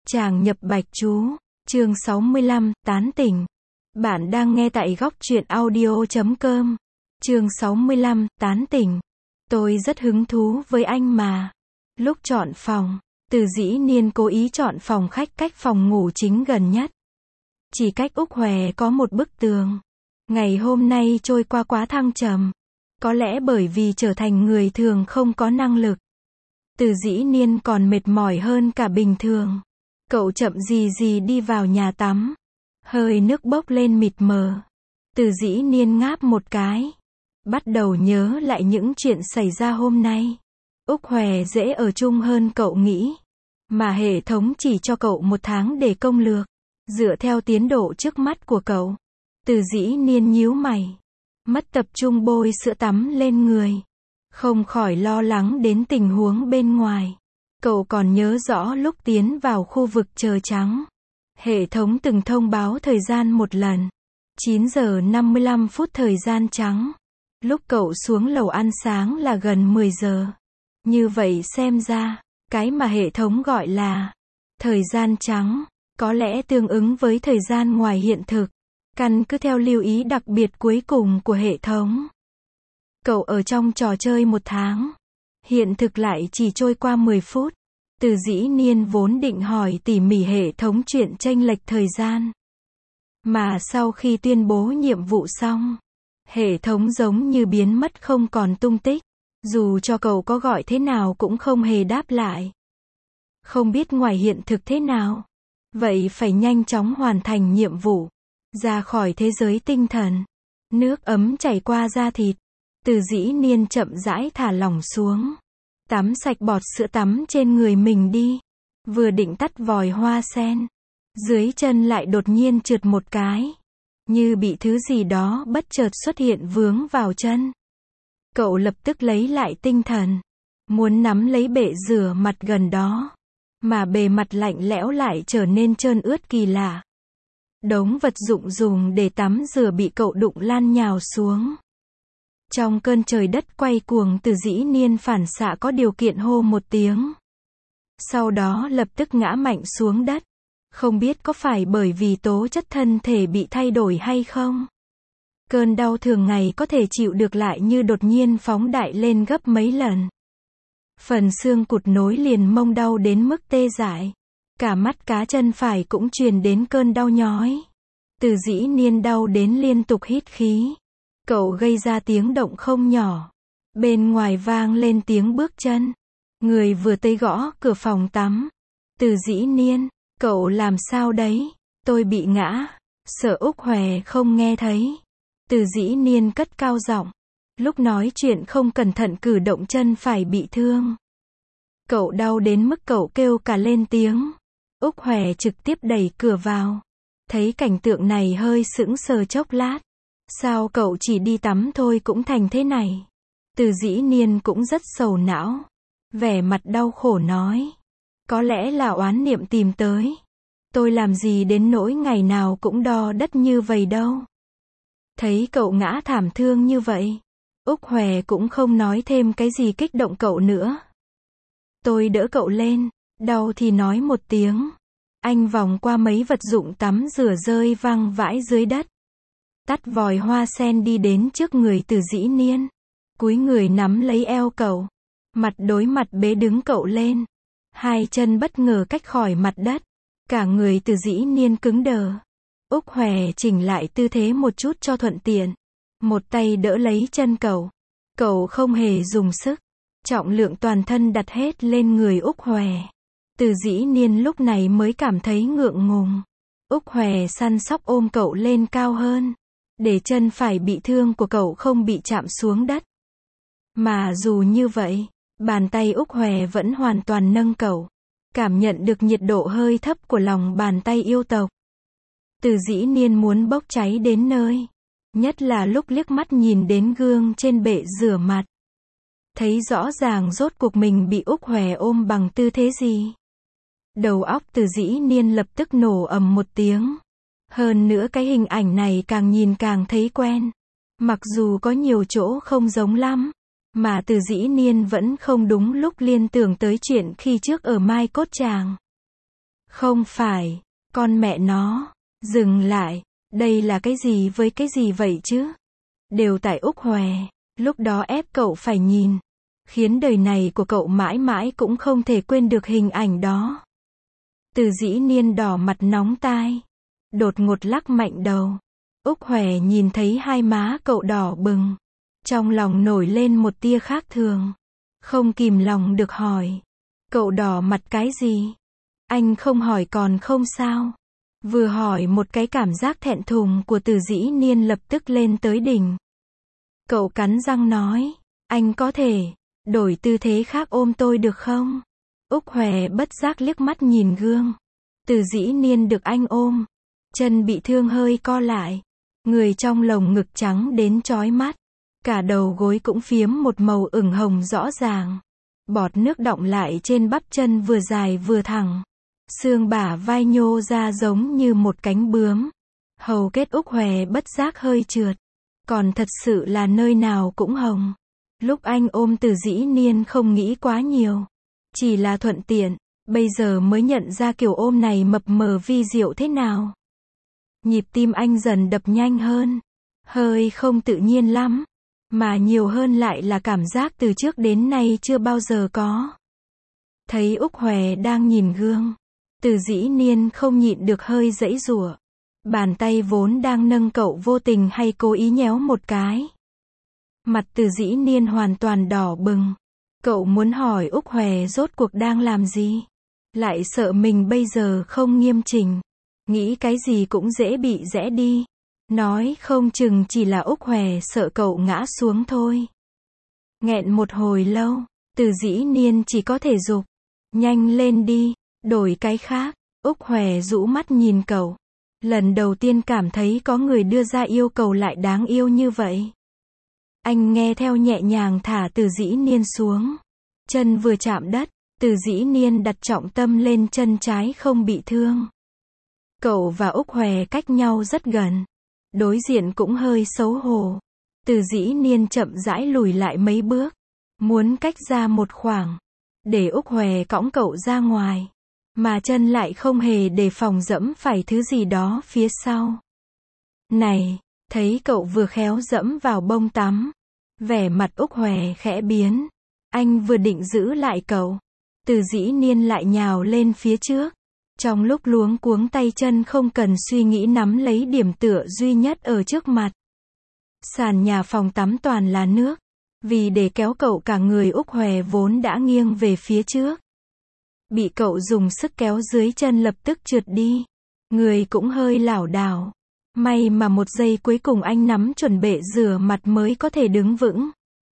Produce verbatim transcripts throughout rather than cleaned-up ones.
Chàng nhập bạch chú, chương sáu mươi lăm, tán tỉnh. Bạn đang nghe tại góc truyện audio chấm com. Chương sáu mươi lăm, tán tỉnh. Tôi rất hứng thú với anh mà. Lúc chọn phòng, Từ Dĩ Niên cố ý chọn phòng khách cách phòng ngủ chính gần nhất. Chỉ cách Úc Hòe có một bức tường. Ngày hôm nay trôi qua quá thăng trầm. Có lẽ bởi vì trở thành người thường không có năng lực. Từ Dĩ Niên còn mệt mỏi hơn cả bình thường. Cậu chậm gì gì đi vào nhà tắm. Hơi nước bốc lên mịt mờ. Từ Dĩ Niên ngáp một cái. Bắt đầu nhớ lại những chuyện xảy ra hôm nay. Úc Hòe dễ ở chung hơn cậu nghĩ. Mà hệ thống chỉ cho cậu một tháng để công lược. Dựa theo tiến độ trước mắt của cậu. Từ Dĩ Niên nhíu mày. Mất tập trung bôi sữa tắm lên người. Không khỏi lo lắng đến tình huống bên ngoài. Cậu còn nhớ rõ lúc tiến vào khu vực chờ trắng. Hệ thống từng thông báo thời gian một lần. chín giờ năm mươi lăm phút thời gian trắng. Lúc cậu xuống lầu ăn sáng là gần mười giờ. Như vậy xem ra, cái mà hệ thống gọi là thời gian trắng, có lẽ tương ứng với thời gian ngoài hiện thực. Căn cứ theo lưu ý đặc biệt cuối cùng của hệ thống. Cậu ở trong trò chơi một tháng. Hiện thực lại chỉ trôi qua mười phút. Từ Dĩ Niên vốn định hỏi tỉ mỉ hệ thống chuyện chênh lệch thời gian. Mà sau khi tuyên bố nhiệm vụ xong, hệ thống giống như biến mất không còn tung tích. Dù cho cậu có gọi thế nào cũng không hề đáp lại. Không biết ngoài hiện thực thế nào. Vậy phải nhanh chóng hoàn thành nhiệm vụ. Ra khỏi thế giới tinh thần. Nước ấm chảy qua da thịt. Từ Dĩ Niên chậm rãi thả lỏng xuống. Tắm sạch bọt sữa tắm trên người mình đi. Vừa định tắt vòi hoa sen. Dưới chân lại đột nhiên trượt một cái. Như bị thứ gì đó bất chợt xuất hiện vướng vào chân. Cậu lập tức lấy lại tinh thần. Muốn nắm lấy bệ rửa mặt gần đó. Mà bề mặt lạnh lẽo lại trở nên trơn ướt kỳ lạ. Đống vật dụng dùng để tắm rửa bị cậu đụng lan nhào xuống. Trong cơn trời đất quay cuồng, Từ Dĩ Niên phản xạ có điều kiện hô một tiếng. Sau đó lập tức ngã mạnh xuống đất. Không biết có phải bởi vì tố chất thân thể bị thay đổi hay không? Cơn đau thường ngày có thể chịu được lại như đột nhiên phóng đại lên gấp mấy lần. Phần xương cụt nối liền mông đau đến mức tê dại. Cả mắt cá chân phải cũng truyền đến cơn đau nhói. Từ Dĩ Niên đau đến liên tục hít khí. Cậu gây ra tiếng động không nhỏ. Bên ngoài vang lên tiếng bước chân. Người vừa tới gõ cửa phòng tắm. Từ Dĩ Niên, cậu làm sao đấy? Tôi bị ngã. Sợ Úc Hòe không nghe thấy. Từ Dĩ Niên cất cao giọng. Lúc nói chuyện không cẩn thận cử động chân phải bị thương. Cậu đau đến mức cậu kêu cả lên tiếng. Úc Hòe trực tiếp đẩy cửa vào. Thấy cảnh tượng này hơi sững sờ chốc lát. Sao cậu chỉ đi tắm thôi cũng thành thế này? Từ Dĩ Niên cũng rất sầu não. Vẻ mặt đau khổ nói. Có lẽ là oán niệm tìm tới. Tôi làm gì đến nỗi ngày nào cũng đo đất như vậy đâu. Thấy cậu ngã thảm thương như vậy. Úc Hòe cũng không nói thêm cái gì kích động cậu nữa. Tôi đỡ cậu lên. Đau thì nói một tiếng. Anh vòng qua mấy vật dụng tắm rửa rơi văng vãi dưới đất. Tắt vòi hoa sen đi đến trước người Từ Dĩ Niên. Cúi người nắm lấy eo cậu. Mặt đối mặt bế đứng cậu lên. Hai chân bất ngờ cách khỏi mặt đất. Cả người Từ Dĩ Niên cứng đờ. Úc Hòe chỉnh lại tư thế một chút cho thuận tiện. Một tay đỡ lấy chân cậu. Cậu không hề dùng sức. Trọng lượng toàn thân đặt hết lên người Úc Hòe. Từ Dĩ Niên lúc này mới cảm thấy ngượng ngùng. Úc Hòe săn sóc ôm cậu lên cao hơn. Để chân phải bị thương của cậu không bị chạm xuống đất. Mà dù như vậy, bàn tay Úc Hòe vẫn hoàn toàn nâng cậu. Cảm nhận được nhiệt độ hơi thấp của lòng bàn tay yêu tộc. Từ Dĩ Niên muốn bốc cháy đến nơi. Nhất là lúc liếc mắt nhìn đến gương trên bệ rửa mặt. Thấy rõ ràng rốt cuộc mình bị Úc Hòe ôm bằng tư thế gì. Đầu óc Từ Dĩ Niên lập tức nổ ầm một tiếng. Hơn nữa cái hình ảnh này càng nhìn càng thấy quen. Mặc dù có nhiều chỗ không giống lắm. Mà Từ Dĩ Niên vẫn không đúng lúc liên tưởng tới chuyện khi trước ở Mai Cốt Tràng. Không phải, con mẹ nó, dừng lại, đây là cái gì với cái gì vậy chứ? Đều tại Úc Hòe, lúc đó ép cậu phải nhìn, khiến đời này của cậu mãi mãi cũng không thể quên được hình ảnh đó. Từ Dĩ Niên đỏ mặt nóng tai, đột ngột lắc mạnh đầu. Úc Hòe nhìn thấy hai má cậu đỏ bừng, trong lòng nổi lên một tia khác thường, không kìm lòng được hỏi, cậu đỏ mặt cái gì? Anh không hỏi còn không sao. Vừa hỏi một cái cảm giác thẹn thùng của Từ Dĩ Niên lập tức lên tới đỉnh. Cậu cắn răng nói, anh có thể đổi tư thế khác ôm tôi được không? Úc Hòe bất giác liếc mắt nhìn gương. Từ Dĩ Niên được anh ôm, chân bị thương hơi co lại, người trong lồng ngực trắng đến chói mắt, cả đầu gối cũng phiếm một màu ửng hồng rõ ràng. Bọt nước đọng lại trên bắp chân vừa dài vừa thẳng, xương bả vai nhô ra giống như một cánh bướm. Hầu kết Úc Hòe bất giác hơi trượt, còn thật sự là nơi nào cũng hồng. Lúc anh ôm Từ Dĩ Niên không nghĩ quá nhiều, chỉ là thuận tiện, bây giờ mới nhận ra kiểu ôm này mập mờ vi diệu thế nào. Nhịp tim anh dần đập nhanh hơn, hơi không tự nhiên lắm, mà nhiều hơn lại là cảm giác từ trước đến nay chưa bao giờ có. Thấy Úc Hòe đang nhìn gương, Từ Dĩ Niên không nhịn được hơi giãy giụa. Bàn tay vốn đang nâng cậu vô tình hay cố ý nhéo một cái. Mặt Từ Dĩ Niên hoàn toàn đỏ bừng. Cậu muốn hỏi Úc Hòe rốt cuộc đang làm gì, lại sợ mình bây giờ không nghiêm chỉnh, nghĩ cái gì cũng dễ bị rẽ đi. Nói không chừng chỉ là Úc Hòe sợ cậu ngã xuống thôi. Nghẹn một hồi lâu, Từ Dĩ Niên chỉ có thể giục, nhanh lên đi, đổi cái khác. Úc Hòe rũ mắt nhìn cậu. Lần đầu tiên cảm thấy có người đưa ra yêu cầu lại đáng yêu như vậy. Anh nghe theo nhẹ nhàng thả Từ Dĩ Niên xuống. Chân vừa chạm đất, Từ Dĩ Niên đặt trọng tâm lên chân trái không bị thương. Cậu và Úc Hòe cách nhau rất gần, đối diện cũng hơi xấu hổ. Từ Dĩ Niên chậm rãi lùi lại mấy bước, muốn cách ra một khoảng, để Úc Hòe cõng cậu ra ngoài, mà chân lại không hề đề phòng dẫm phải thứ gì đó phía sau. Này, thấy cậu vừa khéo dẫm vào bông tắm, vẻ mặt Úc Hòe khẽ biến. Anh vừa định giữ lại cậu, Từ Dĩ Niên lại nhào lên phía trước. Trong lúc luống cuống tay chân không cần suy nghĩ nắm lấy điểm tựa duy nhất ở trước mặt. Sàn nhà phòng tắm toàn là nước. Vì để kéo cậu cả người Úc Hòe vốn đã nghiêng về phía trước, bị cậu dùng sức kéo dưới chân lập tức trượt đi. Người cũng hơi lảo đảo. May mà một giây cuối cùng anh nắm chuẩn bệ rửa mặt mới có thể đứng vững.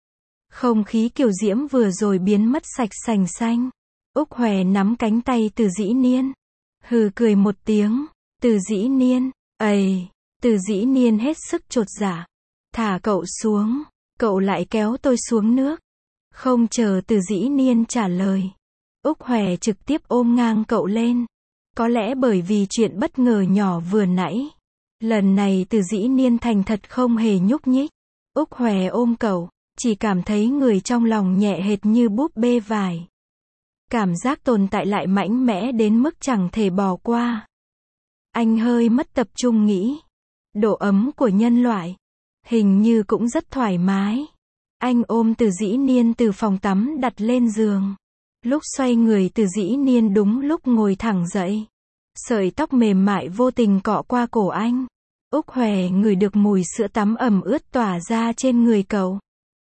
Không khí kiều diễm vừa rồi biến mất sạch sành xanh. Úc Hòe nắm cánh tay Từ Dĩ Niên, hừ cười một tiếng. Từ Dĩ Niên, ầy, Từ Dĩ Niên hết sức chột dạ. Thả cậu xuống, cậu lại kéo tôi xuống nước. Không chờ Từ Dĩ Niên trả lời, Úc Hòe trực tiếp ôm ngang cậu lên. Có lẽ bởi vì chuyện bất ngờ nhỏ vừa nãy, lần này Từ Dĩ Niên thành thật không hề nhúc nhích. Úc Hòe ôm cậu, chỉ cảm thấy người trong lòng nhẹ hệt như búp bê vải. Cảm giác tồn tại lại mãnh mẽ đến mức chẳng thể bỏ qua. Anh hơi mất tập trung nghĩ, độ ấm của nhân loại hình như cũng rất thoải mái. Anh ôm Từ Dĩ Niên từ phòng tắm đặt lên giường. Lúc xoay người Từ Dĩ Niên đúng lúc ngồi thẳng dậy. Sợi tóc mềm mại vô tình cọ qua cổ anh. Úc Hòe ngửi được mùi sữa tắm ẩm ướt tỏa ra trên người cậu.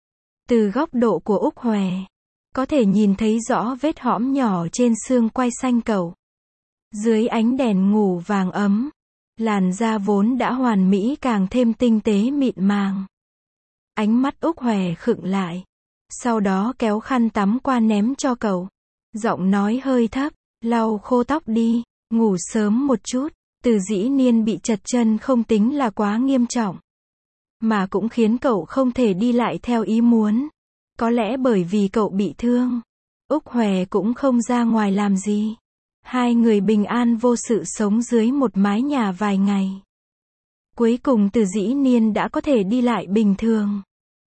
Từ góc độ của Úc Hòe, có thể nhìn thấy rõ vết hõm nhỏ trên xương quai xanh cậu. Dưới ánh đèn ngủ vàng ấm, làn da vốn đã hoàn mỹ càng thêm tinh tế mịn màng. Ánh mắt Úc Hòe khựng lại, sau đó kéo khăn tắm qua ném cho cậu. Giọng nói hơi thấp, lau khô tóc đi, ngủ sớm một chút. Từ Dĩ Niên bị trật chân không tính là quá nghiêm trọng, mà cũng khiến cậu không thể đi lại theo ý muốn. Có lẽ bởi vì cậu bị thương, Úc Hòe cũng không ra ngoài làm gì. Hai người bình an vô sự sống dưới một mái nhà vài ngày. Cuối cùng Từ Dĩ Niên đã có thể đi lại bình thường.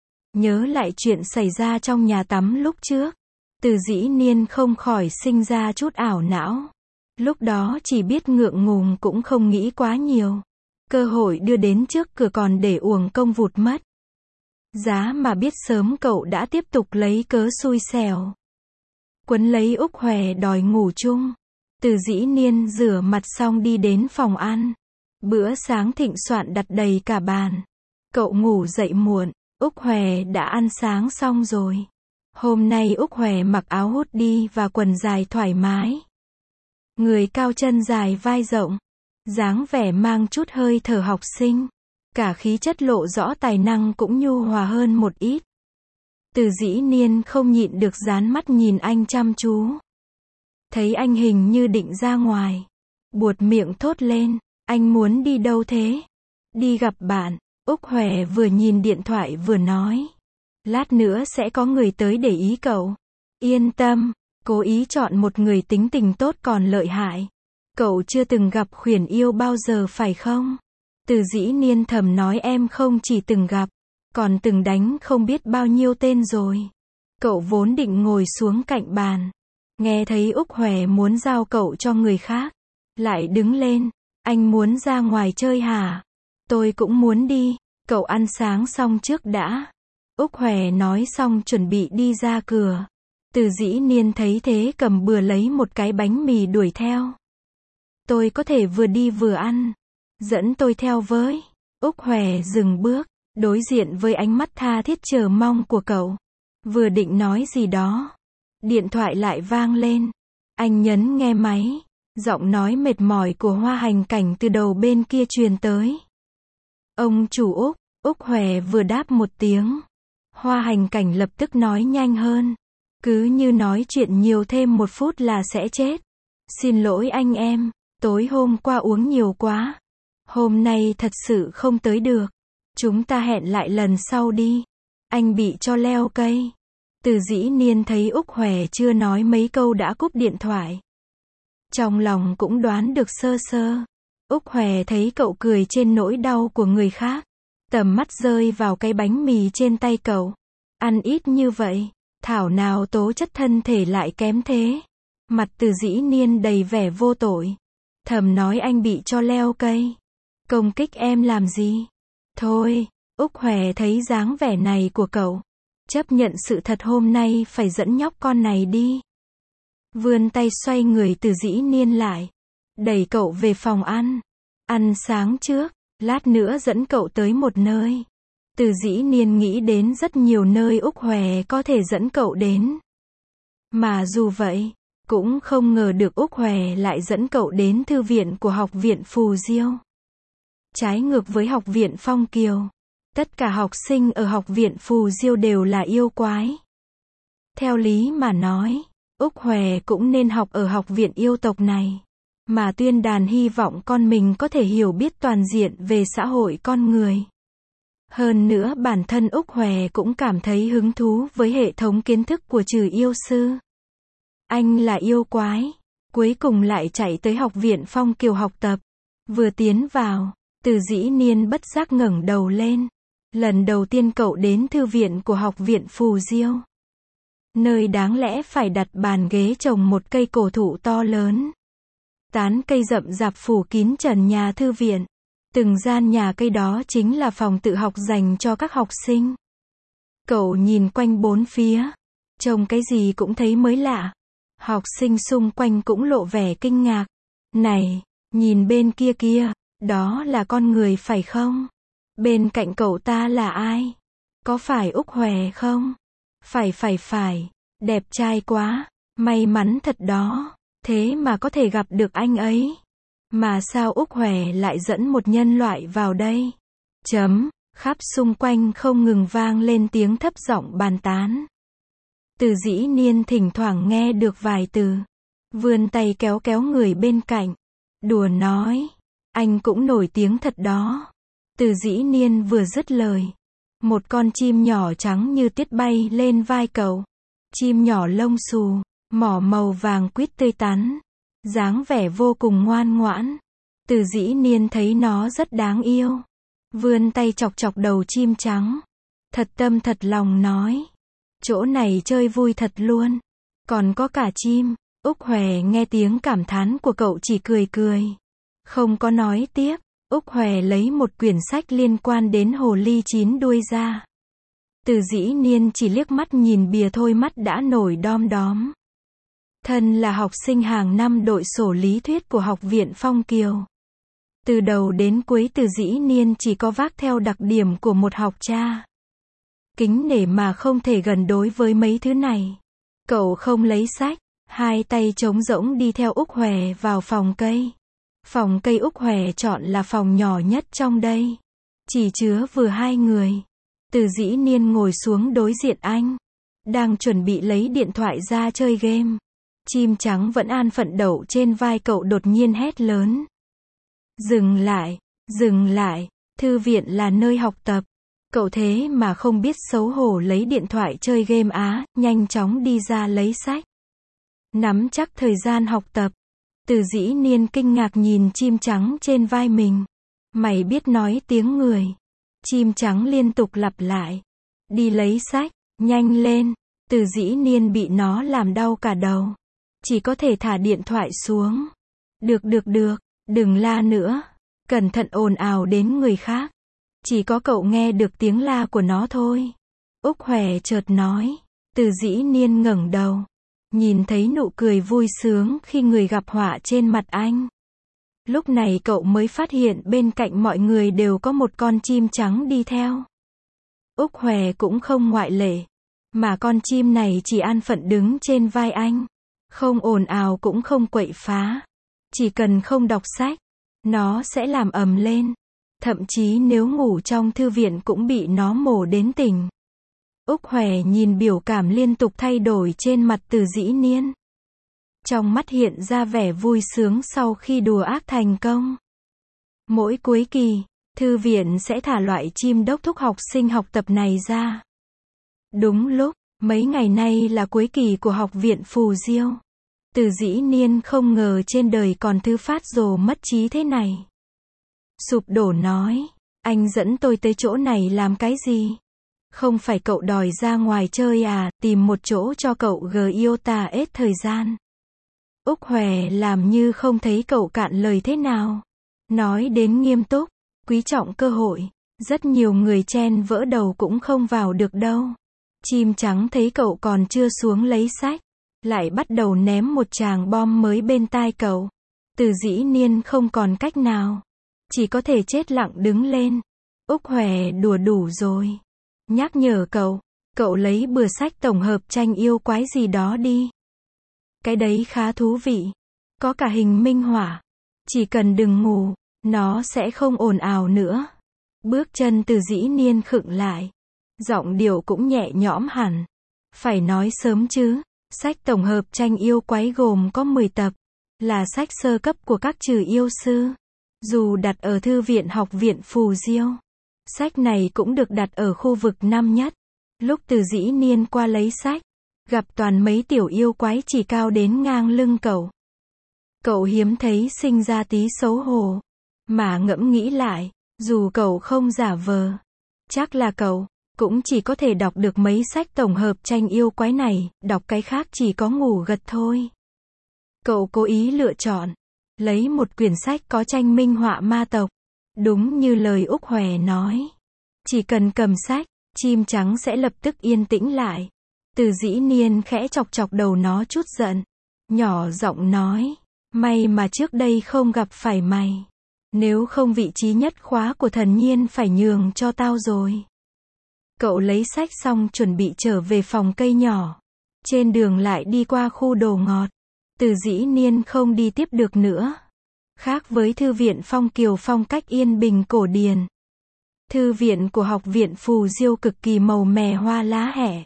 Nhớ lại chuyện xảy ra trong nhà tắm lúc trước, Từ Dĩ Niên không khỏi sinh ra chút ảo não. Lúc đó chỉ biết ngượng ngùng cũng không nghĩ quá nhiều. Cơ hội đưa đến trước cửa còn để uổng công vụt mất. Giá mà biết sớm cậu đã tiếp tục lấy cớ xui xẻo. Quấn lấy Úc Hòe đòi ngủ chung. Từ Dĩ Niên rửa mặt xong đi đến phòng ăn. Bữa sáng thịnh soạn đặt đầy cả bàn. Cậu ngủ dậy muộn, Úc Hòe đã ăn sáng xong rồi. Hôm nay Úc Hòe mặc áo hoodie và quần dài thoải mái. Người cao chân dài vai rộng, dáng vẻ mang chút hơi thở học sinh. Cả khí chất lộ rõ tài năng cũng nhu hòa hơn một ít. Từ Dĩ Niên không nhịn được dán mắt nhìn anh chăm chú. Thấy anh hình như định ra ngoài. Buột miệng thốt lên, anh muốn đi đâu thế? Đi gặp bạn. Úc Hòe vừa nhìn điện thoại vừa nói. Lát nữa sẽ có người tới để ý cậu. Yên tâm, cố ý chọn một người tính tình tốt còn lợi hại. Cậu chưa từng gặp khuyển yêu bao giờ phải không? Từ Dĩ Niên thầm nói em không chỉ từng gặp, còn từng đánh không biết bao nhiêu tên rồi. Cậu vốn định ngồi xuống cạnh bàn. Nghe thấy Úc Hòe muốn giao cậu cho người khác. Lại đứng lên, anh muốn ra ngoài chơi hả? Tôi cũng muốn đi, cậu ăn sáng xong trước đã. Úc Hòe nói xong chuẩn bị đi ra cửa. Từ Dĩ Niên thấy thế cầm bừa lấy một cái bánh mì đuổi theo. Tôi có thể vừa đi vừa ăn. Dẫn tôi theo với. Úc Hòe dừng bước, đối diện với ánh mắt tha thiết chờ mong của cậu. Vừa định nói gì đó. Điện thoại lại vang lên. Anh nhấn nghe máy. Giọng nói mệt mỏi của Hoa Hành Cảnh từ đầu bên kia truyền tới. Ông chủ Úc. Úc Hòe vừa đáp một tiếng. Hoa Hành Cảnh lập tức nói nhanh hơn. Cứ như nói chuyện nhiều thêm một phút là sẽ chết. Xin lỗi anh em, tối hôm qua uống nhiều quá. Hôm nay thật sự không tới được. Chúng ta hẹn lại lần sau đi. Anh bị cho leo cây. Từ Dĩ Niên thấy Úc Hòe chưa nói mấy câu đã cúp điện thoại. Trong lòng cũng đoán được sơ sơ. Úc Hòe thấy cậu cười trên nỗi đau của người khác. Tầm mắt rơi vào cái bánh mì trên tay cậu. Ăn ít như vậy, thảo nào tố chất thân thể lại kém thế. Mặt Từ Dĩ Niên đầy vẻ vô tội. Thầm nói anh bị cho leo cây. Công kích em làm gì? Thôi, Úc Hòe thấy dáng vẻ này của cậu. Chấp nhận sự thật hôm nay phải dẫn nhóc con này đi. Vươn tay xoay người Từ Dĩ Niên lại. Đẩy cậu về phòng ăn. Ăn sáng trước, lát nữa dẫn cậu tới một nơi. Từ Dĩ Niên nghĩ đến rất nhiều nơi Úc Hòe có thể dẫn cậu đến. Mà dù vậy, cũng không ngờ được Úc Hòe lại dẫn cậu đến thư viện của học viện Phù Diêu. Trái ngược với học viện Phong Kiều, tất cả học sinh ở học viện Phù Diêu đều là yêu quái. Theo lý mà nói, Úc Hòe cũng nên học ở học viện yêu tộc này. Mà Tuyên Đàn hy vọng con mình có thể hiểu biết toàn diện về xã hội con người. Hơn nữa bản thân Úc Hòe cũng cảm thấy hứng thú với hệ thống kiến thức của Trừ Yêu Sư. Anh là yêu quái, cuối cùng lại chạy tới học viện Phong Kiều học tập. Vừa tiến vào, Từ Dĩ Niên bất giác ngẩng đầu lên. Lần đầu tiên cậu đến thư viện của học viện Phù Diêu. Nơi đáng lẽ phải đặt bàn ghế trồng một cây cổ thụ to lớn. Tán cây rậm rạp phủ kín trần nhà thư viện. Từng gian nhà cây đó chính là phòng tự học dành cho các học sinh. Cậu nhìn quanh bốn phía. Trông cái gì cũng thấy mới lạ. Học sinh xung quanh cũng lộ vẻ kinh ngạc. Này, nhìn bên kia kia, đó là con người phải không? Bên cạnh cậu ta là ai? Có phải Úc Hòe không? Phải phải phải, đẹp trai quá, may mắn thật đó. Thế mà có thể gặp được anh ấy. Mà sao Úc Hòe lại dẫn một nhân loại vào đây? Chấm, khắp xung quanh không ngừng vang lên tiếng thấp giọng bàn tán. Từ Dĩ Niên thỉnh thoảng nghe được vài từ. Vươn tay kéo kéo người bên cạnh. Đùa nói, anh cũng nổi tiếng thật đó. Từ Dĩ Niên vừa dứt lời. Một con chim nhỏ trắng như tuyết bay lên vai cậu. Chim nhỏ lông xù, mỏ màu vàng quýt tươi tắn. Dáng vẻ vô cùng ngoan ngoãn. Từ Dĩ Niên thấy nó rất đáng yêu. Vươn tay chọc chọc đầu chim trắng. Thật tâm thật lòng nói. Chỗ này chơi vui thật luôn. Còn có cả chim. Úc Hòe nghe tiếng cảm thán của cậu chỉ cười cười. Không có nói tiếp. Úc Hòe lấy một quyển sách liên quan đến hồ ly chín đuôi ra. Từ Dĩ Niên chỉ liếc mắt nhìn bìa thôi mắt đã nổi đom đóm. Thân là học sinh hàng năm đội sổ lý thuyết của Học viện Phong Kiều. Từ đầu đến cuối Từ Dĩ Niên chỉ có vác theo đặc điểm của một học cha. Kính nể mà không thể gần đối với mấy thứ này. Cậu không lấy sách, hai tay trống rỗng đi theo Úc Hòe vào phòng cây. Phòng cây Úc Hòe chọn là phòng nhỏ nhất trong đây. Chỉ chứa vừa hai người. Từ Dĩ Niên ngồi xuống đối diện anh. Đang chuẩn bị lấy điện thoại ra chơi game. Chim trắng vẫn an phận đậu trên vai cậu đột nhiên hét lớn. Dừng lại, dừng lại, thư viện là nơi học tập. Cậu thế mà không biết xấu hổ lấy điện thoại chơi game á, nhanh chóng đi ra lấy sách. Nắm chắc thời gian học tập. Từ Dĩ Niên kinh ngạc nhìn chim trắng trên vai mình. Mày biết nói tiếng người. Chim trắng liên tục lặp lại. Đi lấy sách, nhanh lên. Từ Dĩ Niên bị nó làm đau cả đầu. Chỉ có thể thả điện thoại xuống. Được được được, đừng la nữa. Cẩn thận ồn ào đến người khác. Chỉ có cậu nghe được tiếng la của nó thôi. Úc Hòe chợt nói. Từ Dĩ Niên ngẩng đầu. Nhìn thấy nụ cười vui sướng khi người gặp họa trên mặt anh. Lúc này cậu mới phát hiện bên cạnh mọi người đều có một con chim trắng đi theo. Úc Hòe cũng không ngoại lệ. Mà con chim này chỉ an phận đứng trên vai anh. Không ồn ào cũng không quậy phá. Chỉ cần không đọc sách, nó sẽ làm ầm lên. Thậm chí nếu ngủ trong thư viện cũng bị nó mổ đến tỉnh. Úc Hòe nhìn biểu cảm liên tục thay đổi trên mặt Từ Dĩ Niên. Trong mắt hiện ra vẻ vui sướng sau khi đùa ác thành công. Mỗi cuối kỳ, thư viện sẽ thả loại chim đốc thúc học sinh học tập này ra. Đúng lúc, mấy ngày nay là cuối kỳ của học viện Phù Diêu. Từ Dĩ Niên không ngờ trên đời còn thứ phát rồ mất trí thế này. Sụp đổ nói, anh dẫn tôi tới chỗ này làm cái gì? Không phải cậu đòi ra ngoài chơi à, tìm một chỗ cho cậu Giota hết thời gian. Úc Hòe làm như không thấy cậu cạn lời thế nào. Nói đến nghiêm túc, quý trọng cơ hội. Rất nhiều người chen vỡ đầu cũng không vào được đâu. Chim trắng thấy cậu còn chưa xuống lấy sách. Lại bắt đầu ném một tràng bom mới bên tai cậu. Từ Dĩ Niên không còn cách nào. Chỉ có thể chết lặng đứng lên. Úc Hòe đùa đủ rồi. Nhắc nhở cậu. Cậu lấy bừa sách tổng hợp tranh yêu quái gì đó đi. Cái đấy khá thú vị. Có cả hình minh họa. Chỉ cần đừng ngủ, nó sẽ không ồn ào nữa. Bước chân Từ Dĩ Niên khựng lại. Giọng điệu cũng nhẹ nhõm hẳn. Phải nói sớm chứ. Sách tổng hợp tranh yêu quái gồm có mười tập. Là sách sơ cấp của các trừ yêu sư. Dù đặt ở thư viện Học viện Phù Diêu. Sách này cũng được đặt ở khu vực năm nhất. Lúc Từ Dĩ Niên qua lấy sách. Gặp toàn mấy tiểu yêu quái chỉ cao đến ngang lưng cậu. Cậu hiếm thấy sinh ra tí xấu hổ. Mà ngẫm nghĩ lại, dù cậu không giả vờ. Chắc là cậu cũng chỉ có thể đọc được mấy sách tổng hợp tranh yêu quái này, đọc cái khác chỉ có ngủ gật thôi. Cậu cố ý lựa chọn, lấy một quyển sách có tranh minh họa ma tộc. Đúng như lời Úc Hòe nói. Chỉ cần cầm sách, chim trắng sẽ lập tức yên tĩnh lại. Từ Dĩ Niên khẽ chọc chọc đầu nó chút giận. Nhỏ giọng nói, may mà trước đây không gặp phải mày. Nếu không vị trí nhất khóa của thần nhiên phải nhường cho tao rồi. Cậu lấy sách xong chuẩn bị trở về phòng cây nhỏ. Trên đường lại đi qua khu đồ ngọt. Từ Dĩ Niên không đi tiếp được nữa. Khác với thư viện Phong Kiều phong cách yên bình cổ điển. Thư viện của Học viện Phù Diêu cực kỳ màu mè hoa lá hẻ.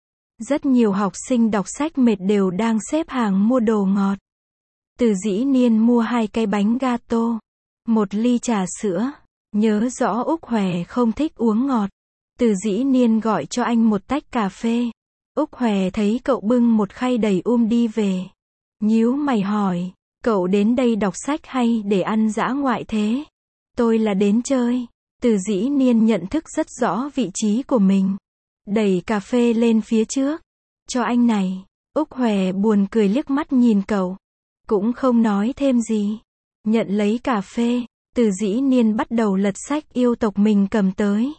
Rất nhiều học sinh đọc sách mệt đều đang xếp hàng mua đồ ngọt. Từ Dĩ Niên mua hai cái bánh gato. Một ly trà sữa. Nhớ rõ Úc Hòe không thích uống ngọt. Từ Dĩ Niên gọi cho anh một tách cà phê. Úc Hòe thấy cậu bưng một khay đầy um đi về. Nhíu mày hỏi, cậu đến đây đọc sách hay để ăn dã ngoại thế? Tôi là đến chơi. Từ Dĩ Niên nhận thức rất rõ vị trí của mình. Đẩy cà phê lên phía trước. Cho anh này. Úc Hòe buồn cười liếc mắt nhìn cậu. Cũng không nói thêm gì. Nhận lấy cà phê, Từ Dĩ Niên bắt đầu lật sách yêu tộc mình cầm tới.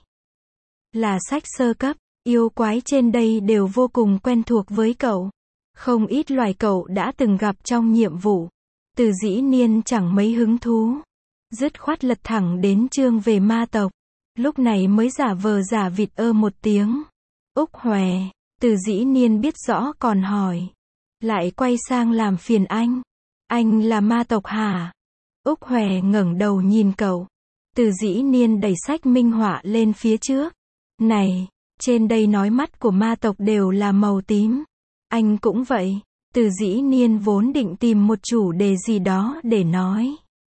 Là sách sơ cấp, yêu quái trên đây đều vô cùng quen thuộc với cậu. Không ít loài cậu đã từng gặp trong nhiệm vụ. Từ Dĩ Niên chẳng mấy hứng thú. Dứt khoát lật thẳng đến chương về ma tộc. Lúc này mới giả vờ giả vịt ơ một tiếng. Úc Hòe, Từ Dĩ Niên biết rõ còn hỏi. Lại quay sang làm phiền anh. Anh là ma tộc hả? Úc Hòe ngẩng đầu nhìn cậu. Từ Dĩ Niên đẩy sách minh họa lên phía trước. Này, trên đây nói mắt của ma tộc đều là màu tím. Anh cũng vậy. Từ Dĩ Niên vốn định tìm một chủ đề gì đó để nói.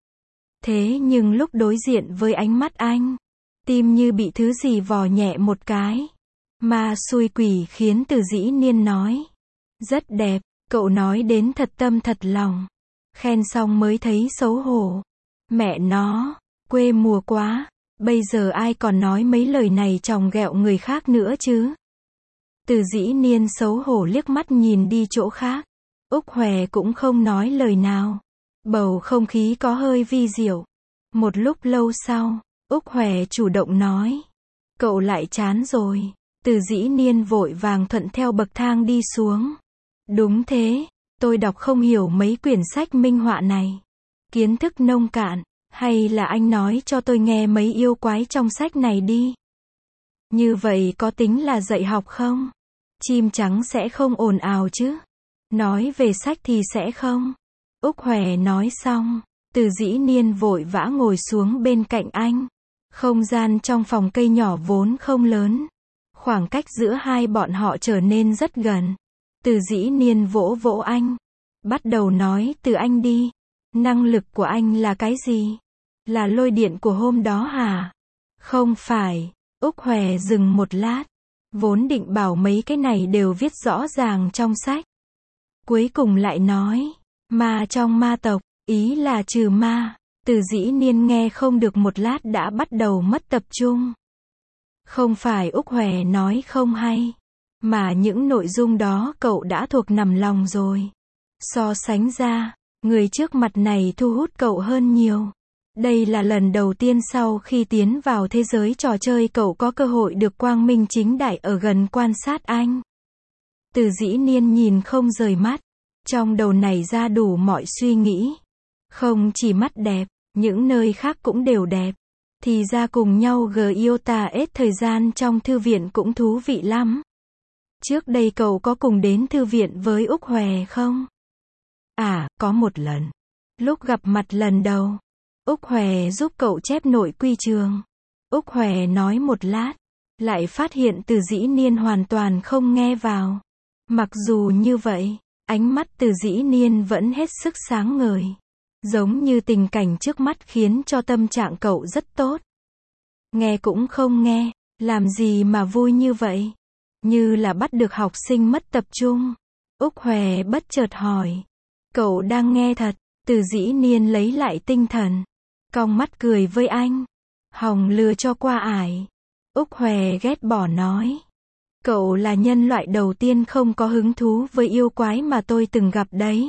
Thế nhưng lúc đối diện với ánh mắt anh, tim như bị thứ gì vò nhẹ một cái. Ma xui quỷ khiến Từ Dĩ Niên nói. Rất đẹp, cậu nói đến thật tâm thật lòng. Khen xong mới thấy xấu hổ. Mẹ nó, quê mùa quá. Bây giờ ai còn nói mấy lời này chòng ghẹo người khác nữa chứ? Từ Dĩ Niên xấu hổ liếc mắt nhìn đi chỗ khác. Úc Hòe cũng không nói lời nào. Bầu không khí có hơi vi diệu. Một lúc lâu sau, Úc Hòe chủ động nói. Cậu lại chán rồi. Từ Dĩ Niên vội vàng thuận theo bậc thang đi xuống. Đúng thế, tôi đọc không hiểu mấy quyển sách minh họa này. Kiến thức nông cạn, hay là anh nói cho tôi nghe mấy yêu quái trong sách này đi. Như vậy có tính là dạy học không? Chim trắng sẽ không ồn ào chứ? Nói về sách thì sẽ không. Úc Hòe nói xong, Từ Dĩ Niên vội vã ngồi xuống bên cạnh anh. Không gian trong phòng cây nhỏ vốn không lớn. Khoảng cách giữa hai bọn họ trở nên rất gần. Từ Dĩ Niên vỗ vỗ anh. Bắt đầu nói từ anh đi. Năng lực của anh là cái gì? Là lôi điện của hôm đó hả? Không phải. Úc Hòe dừng một lát. Vốn định bảo mấy cái này đều viết rõ ràng trong sách. Cuối cùng lại nói. Ma trong ma tộc, ý là trừ ma. Từ Dĩ Niên nghe không được một lát đã bắt đầu mất tập trung. Không phải Úc Hòe nói không hay. Mà những nội dung đó cậu đã thuộc nằm lòng rồi. So sánh ra, người trước mặt này thu hút cậu hơn nhiều. Đây là lần đầu tiên sau khi tiến vào thế giới trò chơi cậu có cơ hội được quang minh chính đại ở gần quan sát anh. Từ Dĩ Niên nhìn không rời mắt. Trong đầu này ra đủ mọi suy nghĩ. Không chỉ mắt đẹp, những nơi khác cũng đều đẹp. Thì ra cùng nhau Giota ết thời gian trong thư viện cũng thú vị lắm. Trước đây cậu có cùng đến thư viện với Úc Hòe không? À, có một lần. Lúc gặp mặt lần đầu, Úc Hòe giúp cậu chép nội quy trường. Úc Hòe nói một lát, lại phát hiện Từ Dĩ Niên hoàn toàn không nghe vào. Mặc dù như vậy, ánh mắt Từ Dĩ Niên vẫn hết sức sáng ngời. Giống như tình cảnh trước mắt khiến cho tâm trạng cậu rất tốt. Nghe cũng không nghe, làm gì mà vui như vậy? Như là bắt được học sinh mất tập trung. Úc Hòe bất chợt hỏi. Cậu đang nghe thật? Từ Dĩ Niên lấy lại tinh thần. Cong mắt cười với anh. Hòng lừa cho qua ải. Úc Hòe ghét bỏ nói. Cậu là nhân loại đầu tiên không có hứng thú với yêu quái mà tôi từng gặp đấy.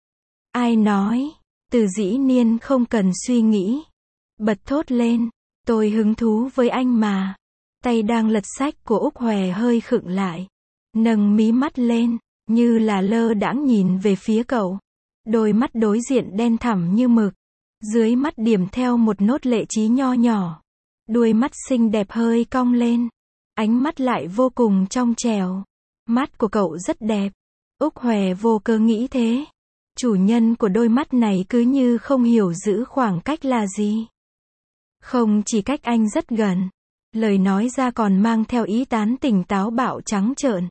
Ai nói? Từ Dĩ Niên không cần suy nghĩ. Bật thốt lên. Tôi hứng thú với anh mà. Tay đang lật sách của Úc Hòe hơi khựng lại. Nâng mí mắt lên, như là lơ đãng nhìn về phía cậu. Đôi mắt đối diện đen thẳm như mực. Dưới mắt điểm theo một nốt lệ trí nho nhỏ. Đuôi mắt xinh đẹp hơi cong lên. Ánh mắt lại vô cùng trong trẻo. Mắt của cậu rất đẹp. Úc Hòe vô cơ nghĩ thế. Chủ nhân của đôi mắt này cứ như không hiểu giữ khoảng cách là gì. Không chỉ cách anh rất gần. Lời nói ra còn mang theo ý tán tỉnh táo bạo trắng trợn.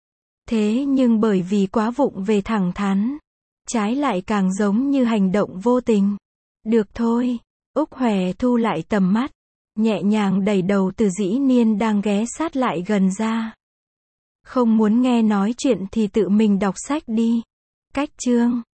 Thế nhưng bởi vì quá vụng về thẳng thắn, trái lại càng giống như hành động vô tình. Được thôi. Úc Hòe thu lại tầm mắt. Nhẹ nhàng đẩy đầu Từ Dĩ Niên đang ghé sát lại gần ra. Không muốn nghe nói chuyện thì tự mình đọc sách đi. Cách chương